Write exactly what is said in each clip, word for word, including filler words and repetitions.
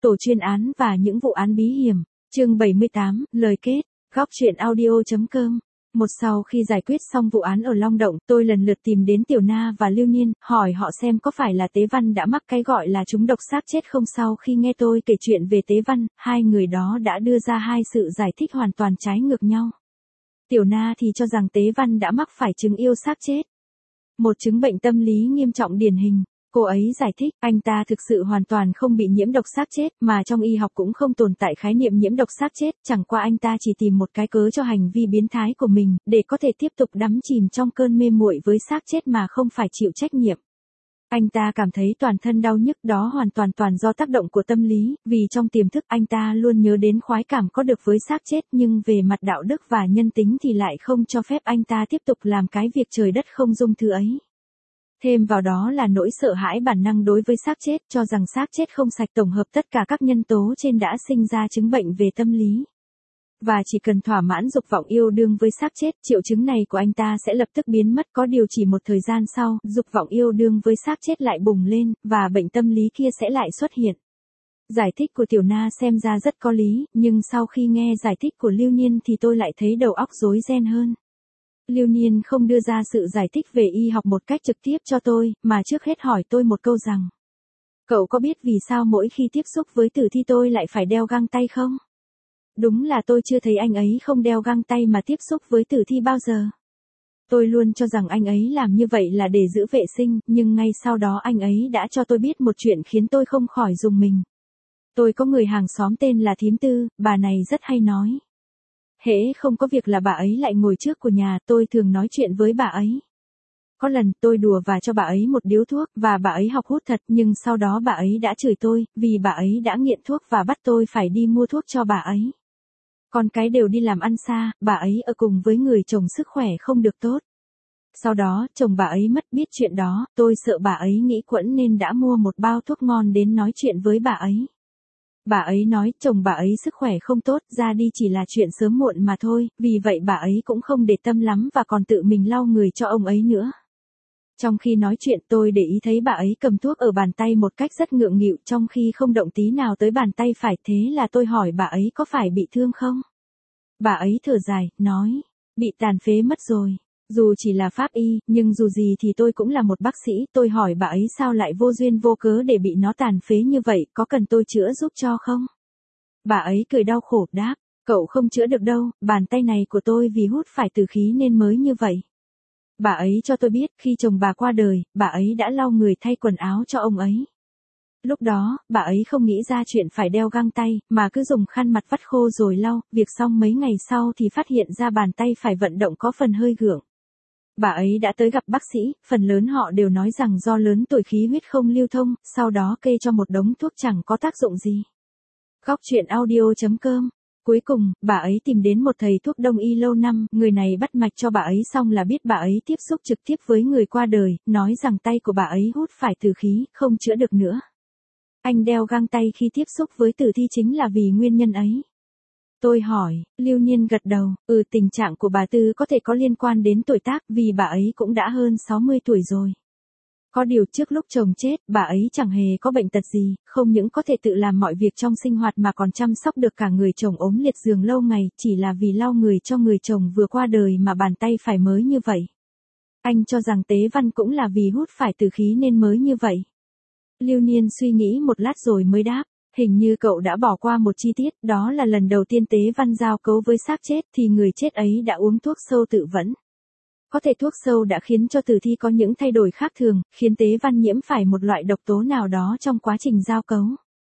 tổ chuyên án và những vụ án bí hiểm. Chương bảy mươi tám, lời kết. Góc truyện audio.com. Một sau khi giải quyết xong vụ án ở Long Động, tôi lần lượt tìm đến Tiểu Na và Lưu Niên, hỏi họ xem có phải là Tế Văn đã mắc cái gọi là trúng độc xác chết không. Sau khi nghe tôi kể chuyện về Tế Văn, hai người đó đã đưa ra hai sự giải thích hoàn toàn trái ngược nhau. Tiểu Na thì cho rằng Tế Văn đã mắc phải chứng yêu xác chết, một chứng bệnh tâm lý nghiêm trọng điển hình. Cô ấy giải thích, anh ta thực sự hoàn toàn không bị nhiễm độc xác chết, mà trong y học cũng không tồn tại khái niệm nhiễm độc xác chết, chẳng qua anh ta chỉ tìm một cái cớ cho hành vi biến thái của mình, để có thể tiếp tục đắm chìm trong cơn mê muội với xác chết mà không phải chịu trách nhiệm. Anh ta cảm thấy toàn thân đau nhức, đó hoàn toàn toàn do tác động của tâm lý, vì trong tiềm thức anh ta luôn nhớ đến khoái cảm có được với xác chết, nhưng về mặt đạo đức và nhân tính thì lại không cho phép anh ta tiếp tục làm cái việc trời đất không dung thứ ấy. Thêm vào đó là nỗi sợ hãi bản năng đối với xác chết, cho rằng xác chết không sạch, tổng hợp tất cả các nhân tố trên đã sinh ra chứng bệnh về tâm lý. Và chỉ cần thỏa mãn dục vọng yêu đương với xác chết, triệu chứng này của anh ta sẽ lập tức biến mất. Có điều chỉ một thời gian sau, dục vọng yêu đương với xác chết lại bùng lên, và bệnh tâm lý kia sẽ lại xuất hiện. Giải thích của Tiểu Na xem ra rất có lý, nhưng sau khi nghe giải thích của Lưu Niên thì tôi lại thấy đầu óc rối ren hơn. Lưu Niên không đưa ra sự giải thích về y học một cách trực tiếp cho tôi, mà trước hết hỏi tôi một câu rằng: cậu có biết vì sao mỗi khi tiếp xúc với tử thi tôi lại phải đeo găng tay không? Đúng là tôi chưa thấy anh ấy không đeo găng tay mà tiếp xúc với tử thi bao giờ. Tôi luôn cho rằng anh ấy làm như vậy là để giữ vệ sinh, nhưng ngay sau đó anh ấy đã cho tôi biết một chuyện khiến tôi không khỏi rùng mình. Tôi có người hàng xóm tên là Thím Tư, bà này rất hay nói. Hễ không có việc là bà ấy lại ngồi trước của nhà, tôi thường nói chuyện với bà ấy. Có lần tôi đùa và cho bà ấy một điếu thuốc, và bà ấy học hút thật, nhưng sau đó bà ấy đã chửi tôi, vì bà ấy đã nghiện thuốc và bắt tôi phải đi mua thuốc cho bà ấy. Con cái đều đi làm ăn xa, bà ấy ở cùng với người chồng sức khỏe không được tốt. Sau đó, chồng bà ấy mất, biết chuyện đó, tôi sợ bà ấy nghĩ quẫn nên đã mua một bao thuốc ngon đến nói chuyện với bà ấy. Bà ấy nói chồng bà ấy sức khỏe không tốt, ra đi chỉ là chuyện sớm muộn mà thôi, vì vậy bà ấy cũng không để tâm lắm và còn tự mình lau người cho ông ấy nữa. Trong khi nói chuyện tôi để ý thấy bà ấy cầm thuốc ở bàn tay một cách rất ngượng nghịu, trong khi không động tí nào tới bàn tay phải, thế là tôi hỏi bà ấy có phải bị thương không? Bà ấy thở dài, nói, bị tàn phế mất rồi. Dù chỉ là pháp y, nhưng dù gì thì tôi cũng là một bác sĩ. Tôi hỏi bà ấy sao lại vô duyên vô cớ để bị nó tàn phế như vậy, có cần tôi chữa giúp cho không? Bà ấy cười đau khổ đáp, cậu không chữa được đâu, bàn tay này của tôi vì hút phải tử khí nên mới như vậy. Bà ấy cho tôi biết khi chồng bà qua đời, bà ấy đã lau người thay quần áo cho ông ấy. Lúc đó, bà ấy không nghĩ ra chuyện phải đeo găng tay, mà cứ dùng khăn mặt vắt khô rồi lau, việc xong mấy ngày sau thì phát hiện ra bàn tay phải vận động có phần hơi gượng. Bà ấy đã tới gặp bác sĩ, phần lớn họ đều nói rằng do lớn tuổi khí huyết không lưu thông, sau đó kê cho một đống thuốc chẳng có tác dụng gì. Góc truyện audio.com. Cuối cùng, bà ấy tìm đến một thầy thuốc đông y lâu năm, người này bắt mạch cho bà ấy xong là biết bà ấy tiếp xúc trực tiếp với người qua đời, nói rằng tay của bà ấy hút phải tử khí, không chữa được nữa. Anh đeo găng tay khi tiếp xúc với tử thi chính là vì nguyên nhân ấy. Tôi hỏi, Lưu Niên gật đầu, ừ tình trạng của bà Tư có thể có liên quan đến tuổi tác, vì bà ấy cũng đã hơn sáu mươi tuổi rồi. Có điều trước lúc chồng chết, bà ấy chẳng hề có bệnh tật gì, không những có thể tự làm mọi việc trong sinh hoạt mà còn chăm sóc được cả người chồng ốm liệt giường lâu ngày, chỉ là vì lau người cho người chồng vừa qua đời mà bàn tay phải mới như vậy. Anh cho rằng Tế Văn cũng là vì hút phải tử khí nên mới như vậy. Lưu Niên suy nghĩ một lát rồi mới đáp, hình như cậu đã bỏ qua một chi tiết, đó là lần đầu tiên Tế Văn giao cấu với xác chết thì người chết ấy đã uống thuốc sâu tự vẫn. Có thể thuốc sâu đã khiến cho tử thi có những thay đổi khác thường, khiến Tế Văn nhiễm phải một loại độc tố nào đó trong quá trình giao cấu.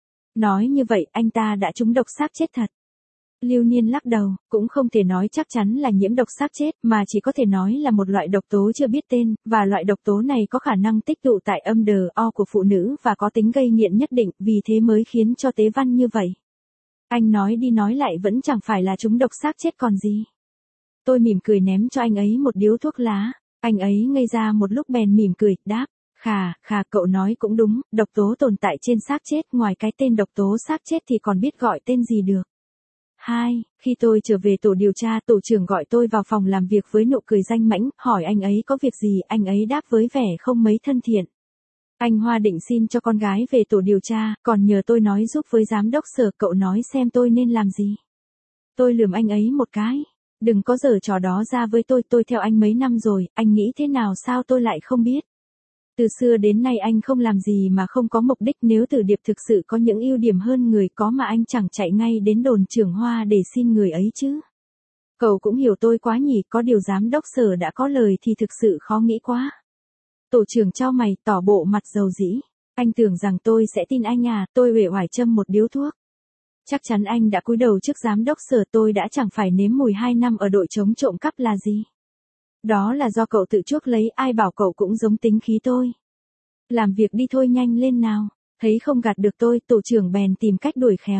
Nói như vậy, anh ta đã trúng độc xác chết thật. Lưu Niên lắc đầu, cũng không thể nói chắc chắn là nhiễm độc xác chết, mà chỉ có thể nói là một loại độc tố chưa biết tên, và loại độc tố này có khả năng tích tụ tại âm đờ o của phụ nữ và có tính gây nghiện nhất định, vì thế mới khiến cho Tế Văn như vậy. Anh nói đi nói lại vẫn chẳng phải là trúng độc xác chết còn gì. Tôi mỉm cười ném cho anh ấy một điếu thuốc lá, anh ấy ngây ra một lúc bèn mỉm cười, đáp, khà, khà cậu nói cũng đúng, độc tố tồn tại trên xác chết, ngoài cái tên độc tố xác chết thì còn biết gọi tên gì được. Hai, khi tôi trở về tổ điều tra, tổ trưởng gọi tôi vào phòng làm việc với nụ cười danh mãnh, hỏi anh ấy có việc gì, anh ấy đáp với vẻ không mấy thân thiện. Anh Hoa định xin cho con gái về tổ điều tra, còn nhờ tôi nói giúp với giám đốc sở, cậu nói xem tôi nên làm gì. Tôi lườm anh ấy một cái. Đừng có giở trò đó ra với tôi, tôi theo anh mấy năm rồi, anh nghĩ thế nào sao tôi lại không biết. Từ xưa đến nay anh không làm gì mà không có mục đích, nếu Tử Điệp thực sự có những ưu điểm hơn người có mà anh chẳng chạy ngay đến đồn trưởng Hoa để xin người ấy chứ. Cậu cũng hiểu tôi quá nhỉ, có điều giám đốc sở đã có lời thì thực sự khó nghĩ quá. Tổ trưởng chau mày, tỏ bộ mặt dầu dĩ. Anh tưởng rằng tôi sẽ tin anh à, tôi uể oải châm một điếu thuốc. Chắc chắn anh đã cúi đầu trước giám đốc sở, tôi đã chẳng phải nếm mùi hai năm ở đội chống trộm cắp là gì. Đó là do cậu tự chuốc lấy, ai bảo cậu cũng giống tính khí tôi. Làm việc đi thôi, nhanh lên nào. Thấy không gạt được tôi, tổ trưởng bèn tìm cách đuổi khéo.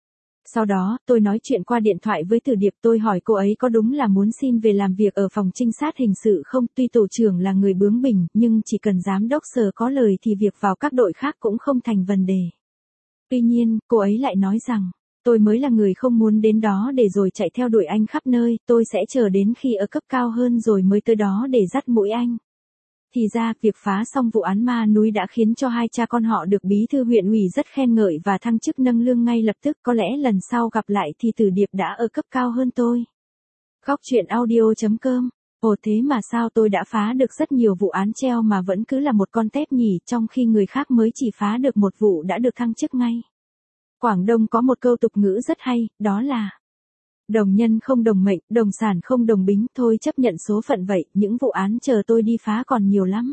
Sau đó, tôi nói chuyện qua điện thoại với Tử Điệp, tôi hỏi cô ấy có đúng là muốn xin về làm việc ở phòng trinh sát hình sự không, tuy tổ trưởng là người bướng bỉnh, nhưng chỉ cần giám đốc sở có lời thì việc vào các đội khác cũng không thành vấn đề. Tuy nhiên, cô ấy lại nói rằng, tôi mới là người không muốn đến đó để rồi chạy theo đuổi anh khắp nơi, tôi sẽ chờ đến khi ở cấp cao hơn rồi mới tới đó để dắt mũi anh. Thì ra, việc phá xong vụ án ma núi đã khiến cho hai cha con họ được bí thư huyện ủy rất khen ngợi và thăng chức nâng lương ngay lập tức, có lẽ lần sau gặp lại thì Tử Điệp đã ở cấp cao hơn tôi. Góc truyện audio chấm com. Ồ thế mà sao tôi đã phá được rất nhiều vụ án treo mà vẫn cứ là một con tép nhỉ, trong khi người khác mới chỉ phá được một vụ đã được thăng chức ngay. Quảng Đông có một câu tục ngữ rất hay, đó là đồng nhân không đồng mệnh, đồng sản không đồng bính, thôi chấp nhận số phận vậy, những vụ án chờ tôi đi phá còn nhiều lắm.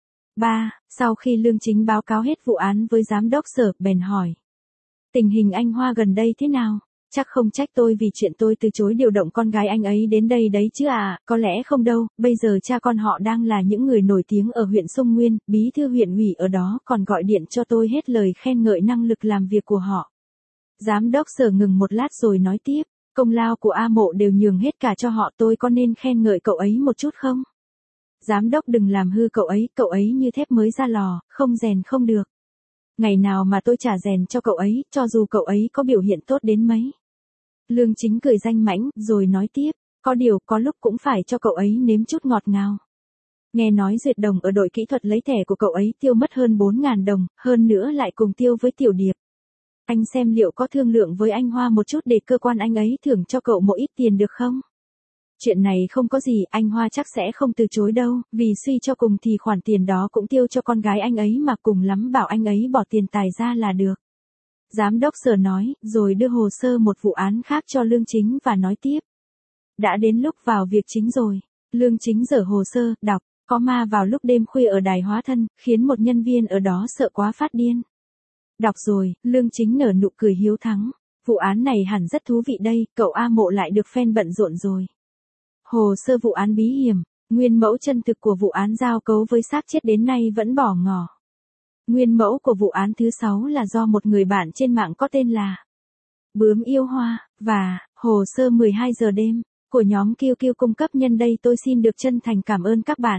ba. Sau khi Lương Chính báo cáo hết vụ án với giám đốc sở, bèn hỏi. Tình hình anh Hoa gần đây thế nào? Chắc không trách tôi vì chuyện tôi từ chối điều động con gái anh ấy đến đây đấy chứ à, có lẽ không đâu, bây giờ cha con họ đang là những người nổi tiếng ở huyện Sông Nguyên, bí thư huyện ủy ở đó còn gọi điện cho tôi hết lời khen ngợi năng lực làm việc của họ. Giám đốc sở ngừng một lát rồi nói tiếp. Công lao của A Mộ đều nhường hết cả cho họ, tôi có nên khen ngợi cậu ấy một chút không? Giám đốc đừng làm hư cậu ấy, cậu ấy như thép mới ra lò, không rèn không được. Ngày nào mà tôi trả rèn cho cậu ấy, cho dù cậu ấy có biểu hiện tốt đến mấy. Lương Chính cười danh mãnh, rồi nói tiếp, có điều có lúc cũng phải cho cậu ấy nếm chút ngọt ngào. Nghe nói Duyệt Đồng ở đội kỹ thuật lấy thẻ của cậu ấy tiêu mất hơn bốn nghìn đồng, hơn nữa lại cùng tiêu với Tiểu Điệp. Anh xem liệu có thương lượng với anh Hoa một chút để cơ quan anh ấy thưởng cho cậu một ít tiền được không? Chuyện này không có gì, anh Hoa chắc sẽ không từ chối đâu, vì suy cho cùng thì khoản tiền đó cũng tiêu cho con gái anh ấy mà, cùng lắm bảo anh ấy bỏ tiền tài ra là được. Giám đốc sở nói, rồi đưa hồ sơ một vụ án khác cho Lương Chính và nói tiếp. Đã đến lúc vào việc chính rồi. Lương Chính dở hồ sơ, đọc, có ma vào lúc đêm khuya ở đài hóa thân, khiến một nhân viên ở đó sợ quá phát điên. Đọc rồi, Lương Chính nở nụ cười hiếu thắng. Vụ án này hẳn rất thú vị đây, cậu A Mộ lại được phen bận rộn rồi. Hồ sơ vụ án bí hiểm, nguyên mẫu chân thực của vụ án giao cấu với xác chết đến nay vẫn bỏ ngỏ. Nguyên mẫu của vụ án thứ sáu là do một người bạn trên mạng có tên là Bướm Yêu Hoa, và hồ sơ mười hai giờ đêm của nhóm Kiêu Kiêu cung cấp, nhân đây tôi xin được chân thành cảm ơn các bạn.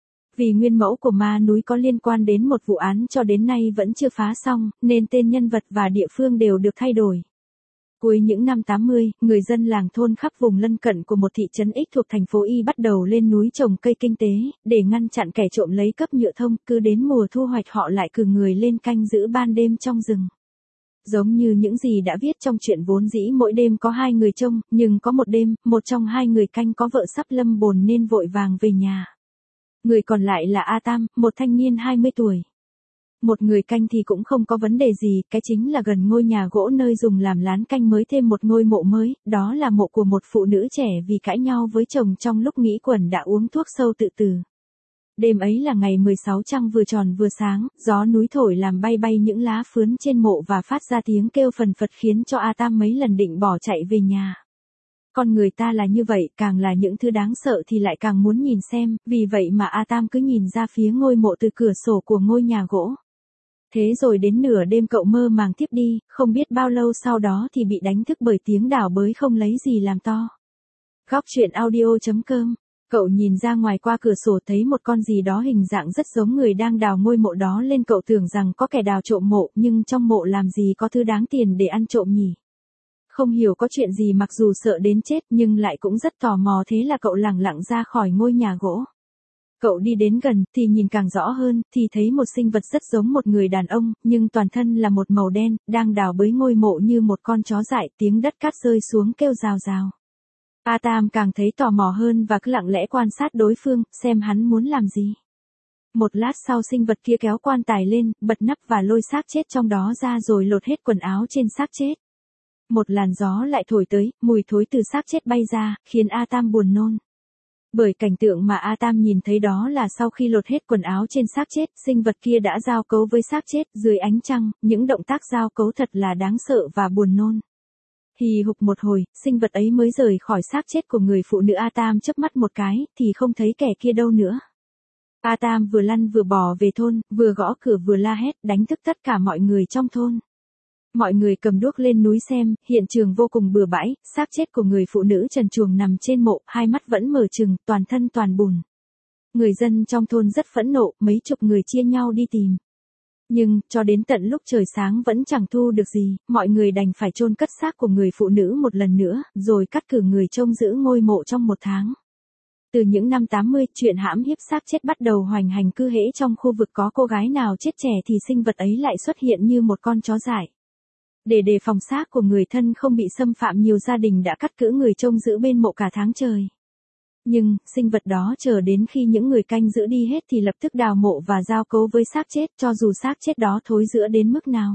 Vì nguyên mẫu của ma núi có liên quan đến một vụ án cho đến nay vẫn chưa phá xong, nên tên nhân vật và địa phương đều được thay đổi. Cuối những năm tám mươi, người dân làng thôn khắp vùng lân cận của một thị trấn X thuộc thành phố Y bắt đầu lên núi trồng cây kinh tế, để ngăn chặn kẻ trộm lấy cắp nhựa thông, cứ đến mùa thu hoạch họ lại cử người lên canh giữ ban đêm trong rừng. Giống như những gì đã viết trong truyện, vốn dĩ mỗi đêm có hai người trông, nhưng có một đêm, một trong hai người canh có vợ sắp lâm bồn nên vội vàng về nhà. Người còn lại là A Tam, một thanh niên hai mươi tuổi. Một người canh thì cũng không có vấn đề gì, cái chính là gần ngôi nhà gỗ nơi dùng làm lán canh mới thêm một ngôi mộ mới, đó là mộ của một phụ nữ trẻ vì cãi nhau với chồng trong lúc nghĩ quẩn đã uống thuốc sâu tự tử. Đêm ấy là ngày mười sáu trăng vừa tròn vừa sáng, gió núi thổi làm bay bay những lá phướn trên mộ và phát ra tiếng kêu phần phật khiến cho A Tam mấy lần định bỏ chạy về nhà. Con người ta là như vậy, càng là những thứ đáng sợ thì lại càng muốn nhìn xem, vì vậy mà A Tam cứ nhìn ra phía ngôi mộ từ cửa sổ của ngôi nhà gỗ. Thế rồi đến nửa đêm cậu mơ màng tiếp đi, không biết bao lâu sau đó thì bị đánh thức bởi tiếng đào bới không lấy gì làm to. Góc truyện audio chấm com. Cậu nhìn ra ngoài qua cửa sổ thấy một con gì đó hình dạng rất giống người đang đào ngôi mộ đó lên, cậu tưởng rằng có kẻ đào trộm mộ, nhưng trong mộ làm gì có thứ đáng tiền để ăn trộm nhỉ? Không hiểu có chuyện gì, mặc dù sợ đến chết nhưng lại cũng rất tò mò, thế là cậu lẳng lặng ra khỏi ngôi nhà gỗ. Cậu đi đến gần, thì nhìn càng rõ hơn, thì thấy một sinh vật rất giống một người đàn ông, nhưng toàn thân là một màu đen, đang đào bới ngôi mộ như một con chó dại, tiếng đất cát rơi xuống kêu rào rào. A Tam càng thấy tò mò hơn và cứ lặng lẽ quan sát đối phương, xem hắn muốn làm gì. Một lát sau sinh vật kia kéo quan tài lên, bật nắp và lôi xác chết trong đó ra rồi lột hết quần áo trên xác chết. Một làn gió lại thổi tới, mùi thối từ xác chết bay ra, khiến A Tam buồn nôn. Bởi cảnh tượng mà A Tam nhìn thấy đó là sau khi lột hết quần áo trên xác chết, sinh vật kia đã giao cấu với xác chết, dưới ánh trăng, những động tác giao cấu thật là đáng sợ và buồn nôn. Hì hục một hồi, sinh vật ấy mới rời khỏi xác chết của người phụ nữ. A Tam chớp mắt một cái, thì không thấy kẻ kia đâu nữa. A Tam vừa lăn vừa bò về thôn, vừa gõ cửa vừa la hét, đánh thức tất cả mọi người trong thôn. Mọi người cầm đuốc lên núi xem, hiện trường vô cùng bừa bãi, xác chết của người phụ nữ trần truồng nằm trên mộ, hai mắt vẫn mở trừng, toàn thân toàn bùn. Người dân trong thôn rất phẫn nộ, mấy chục người chia nhau đi tìm. Nhưng, cho đến tận lúc trời sáng vẫn chẳng thu được gì, mọi người đành phải chôn cất xác của người phụ nữ một lần nữa, rồi cắt cử người trông giữ ngôi mộ trong một tháng. Từ những năm tám mươi, chuyện hãm hiếp xác chết bắt đầu hoành hành, cứ hễ trong khu vực có cô gái nào chết trẻ thì sinh vật ấy lại xuất hiện như một con chó dại. Để đề phòng xác của người thân không bị xâm phạm, nhiều gia đình đã cắt cử người trông giữ bên mộ cả tháng trời. Nhưng, sinh vật đó chờ đến khi những người canh giữ đi hết thì lập tức đào mộ và giao cấu với xác chết, cho dù xác chết đó thối rữa đến mức nào.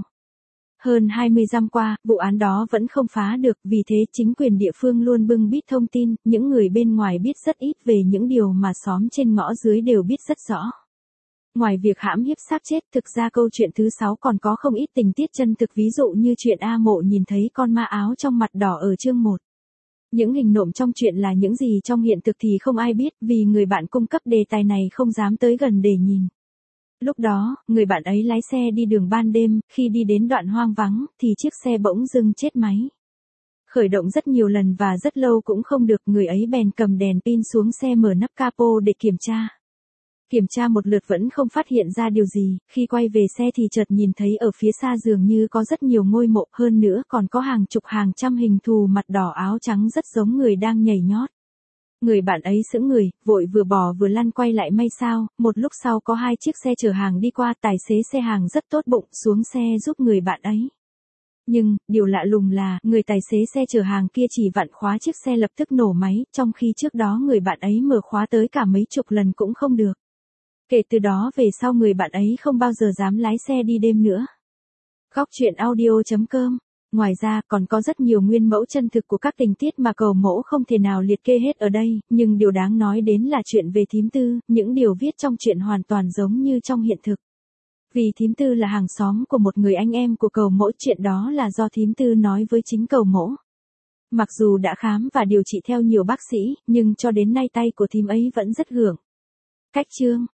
Hơn hai mươi năm qua, vụ án đó vẫn không phá được, vì thế chính quyền địa phương luôn bưng bít thông tin, những người bên ngoài biết rất ít về những điều mà xóm trên ngõ dưới đều biết rất rõ. Ngoài việc hãm hiếp xác chết, thực ra câu chuyện thứ sáu còn có không ít tình tiết chân thực, ví dụ như chuyện A Mộ nhìn thấy con ma áo trong mặt đỏ ở chương một. Những hình nộm trong chuyện là những gì trong hiện thực thì không ai biết, vì người bạn cung cấp đề tài này không dám tới gần để nhìn. Lúc đó, người bạn ấy lái xe đi đường ban đêm, khi đi đến đoạn hoang vắng, thì chiếc xe bỗng dưng chết máy. Khởi động rất nhiều lần và rất lâu cũng không được, người ấy bèn cầm đèn pin xuống xe mở nắp capo để kiểm tra. Kiểm tra một lượt vẫn không phát hiện ra điều gì, khi quay về xe thì chợt nhìn thấy ở phía xa dường như có rất nhiều ngôi mộ, hơn nữa còn có hàng chục hàng trăm hình thù mặt đỏ áo trắng rất giống người đang nhảy nhót. Người bạn ấy sững người, vội vừa bò vừa lăn quay lại may sao, một lúc sau có hai chiếc xe chở hàng đi qua, tài xế xe hàng rất tốt bụng xuống xe giúp người bạn ấy. Nhưng, điều lạ lùng là, người tài xế xe chở hàng kia chỉ vặn khóa chiếc xe lập tức nổ máy, trong khi trước đó người bạn ấy mở khóa tới cả mấy chục lần cũng không được. Kể từ đó về sau người bạn ấy không bao giờ dám lái xe đi đêm nữa. Góc truyện audio chấm com. Ngoài ra, còn có rất nhiều nguyên mẫu chân thực của các tình tiết mà cầu mẫu không thể nào liệt kê hết ở đây, nhưng điều đáng nói đến là chuyện về thím Tư, những điều viết trong chuyện hoàn toàn giống như trong hiện thực. Vì thím Tư là hàng xóm của một người anh em của cầu mẫu, chuyện đó là do thím Tư nói với chính cầu mẫu. Mặc dù đã khám và điều trị theo nhiều bác sĩ, nhưng cho đến nay tay của thím ấy vẫn rất gượng. Cách chương